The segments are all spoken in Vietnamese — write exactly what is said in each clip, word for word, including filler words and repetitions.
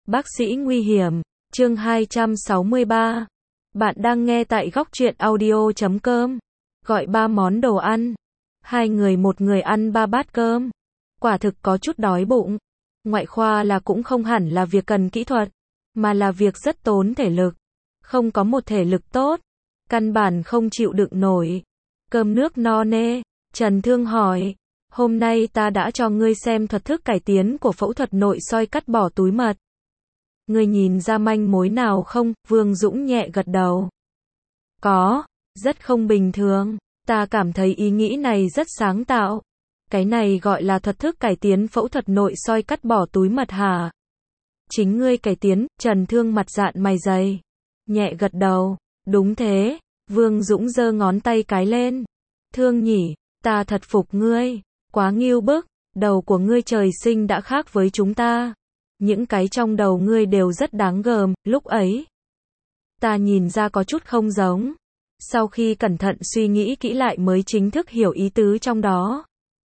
Bác sĩ nguy hiểm, chương hai trăm sáu mươi ba. Bạn đang nghe tại góc truyện audio chấm com. Gọi ba món đồ ăn. Hai người một người ăn ba bát cơm. Quả thực có chút đói bụng. Ngoại khoa là cũng không hẳn là việc cần kỹ thuật, mà là việc rất tốn thể lực. Không có một thể lực tốt, căn bản không chịu đựng nổi. Cơm nước no nê, Trần Thương hỏi, hôm nay ta đã cho ngươi xem thuật thức cải tiến của phẫu thuật nội soi cắt bỏ túi mật. Ngươi nhìn ra manh mối nào không? Vương Dũng nhẹ gật đầu. Có, rất không bình thường. Ta cảm thấy ý nghĩ này rất sáng tạo. Cái này gọi là thuật thức cải tiến phẫu thuật nội soi cắt bỏ túi mật hả? Chính ngươi cải tiến, Trần Thương mặt dạn mày dày. Nhẹ gật đầu, đúng thế. Vương Dũng giơ ngón tay cái lên. Thương nhỉ, ta thật phục ngươi. Quá nghiêu bức, đầu của ngươi trời sinh đã khác với chúng ta. Những cái trong đầu ngươi đều rất đáng gờm, lúc ấy. Ta nhìn ra có chút không giống. Sau khi cẩn thận suy nghĩ kỹ lại mới chính thức hiểu ý tứ trong đó.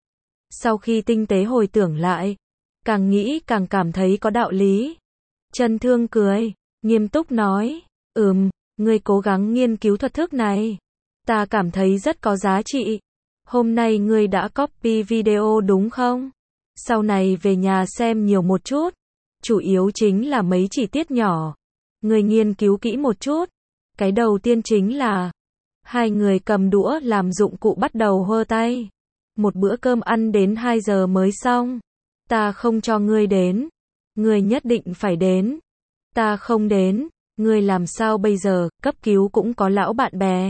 Sau khi tinh tế hồi tưởng lại, càng nghĩ càng cảm thấy có đạo lý. Trần Thương cười, nghiêm túc nói, ừm, ngươi cố gắng nghiên cứu thuật thức này. Ta cảm thấy rất có giá trị. Hôm nay ngươi đã copy video đúng không? Sau này về nhà xem nhiều một chút. Chủ yếu chính là mấy chi tiết nhỏ. Ngươi nghiên cứu kỹ một chút. Cái đầu tiên chính là hai người cầm đũa làm dụng cụ bắt đầu hơ tay. Một bữa cơm ăn đến hai giờ mới xong. Ta không cho ngươi đến. Ngươi nhất định phải đến. Ta không đến. Ngươi làm sao bây giờ, cấp cứu cũng có lão bạn bè.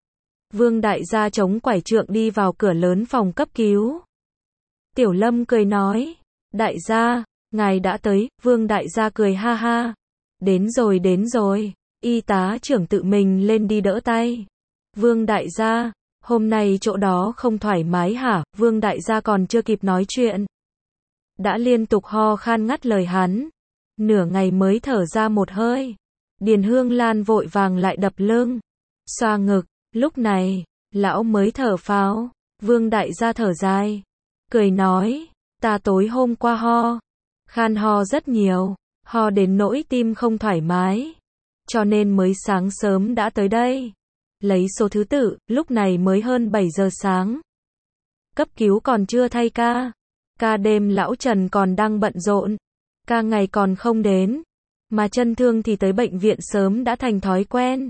Vương đại gia chống quải trượng đi vào cửa lớn phòng cấp cứu. Tiểu Lâm cười nói, đại gia, ngài đã tới. Vương đại gia cười ha ha. Đến rồi đến rồi. Y tá trưởng tự mình lên đi đỡ tay. Vương đại gia, hôm nay chỗ đó không thoải mái hả? Vương đại gia còn chưa kịp nói chuyện, đã liên tục ho khan ngắt lời hắn. Nửa ngày mới thở ra một hơi. Điền Hương Lan vội vàng lại đập lưng, xoa ngực. Lúc này, lão mới thở phào. Vương đại gia thở dài, cười nói, ta tối hôm qua ho, khan ho rất nhiều, ho đến nỗi tim không thoải mái, cho nên mới sáng sớm đã tới đây. Lấy số thứ tự, lúc này mới hơn bảy giờ sáng. Cấp cứu còn chưa thay ca. Ca đêm lão Trần còn đang bận rộn. Ca ngày còn không đến. Mà Trần Thương thì tới bệnh viện sớm đã thành thói quen.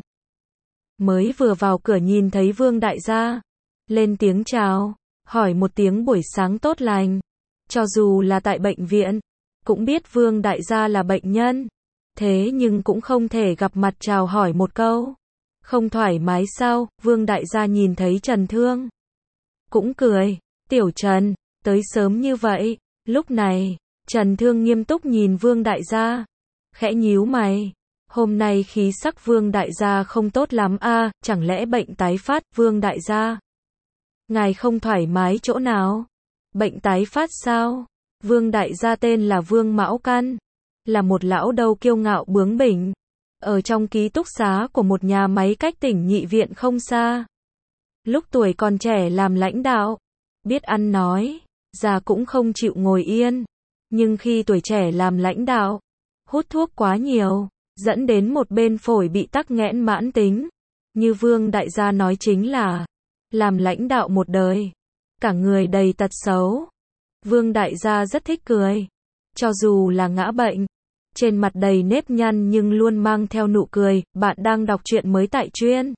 Mới vừa vào cửa nhìn thấy Vương đại gia. Lên tiếng chào. Hỏi một tiếng buổi sáng tốt lành. Cho dù là tại bệnh viện, cũng biết Vương đại gia là bệnh nhân. Thế nhưng cũng không thể gặp mặt chào hỏi một câu. Không thoải mái sao? Vương đại gia nhìn thấy Trần Thương, cũng cười. Tiểu Trần, tới sớm như vậy. Lúc này, Trần Thương nghiêm túc nhìn Vương đại gia. Khẽ nhíu mày. Hôm nay khí sắc Vương đại gia không tốt lắm a, à, chẳng lẽ bệnh tái phát? Vương đại gia, ngài không thoải mái chỗ nào? Bệnh tái phát sao? Vương đại gia tên là Vương Mão Căn, là một lão đầu kiêu ngạo bướng bỉnh. Ở trong ký túc xá của một nhà máy cách tỉnh nhị viện không xa. Lúc tuổi còn trẻ làm lãnh đạo, biết ăn nói, già cũng không chịu ngồi yên. Nhưng khi tuổi trẻ làm lãnh đạo, hút thuốc quá nhiều, dẫn đến một bên phổi bị tắc nghẽn mãn tính. Như Vương đại gia nói chính là, làm lãnh đạo một đời, cả người đầy tật xấu. Vương đại gia rất thích cười. Cho dù là ngã bệnh, trên mặt đầy nếp nhăn nhưng luôn mang theo nụ cười. Bạn đang đọc truyện mới tại truyện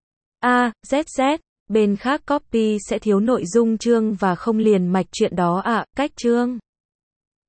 A Z Z. Bên khác copy sẽ thiếu nội dung chương và không liền mạch truyện đó ạ. À, cách chương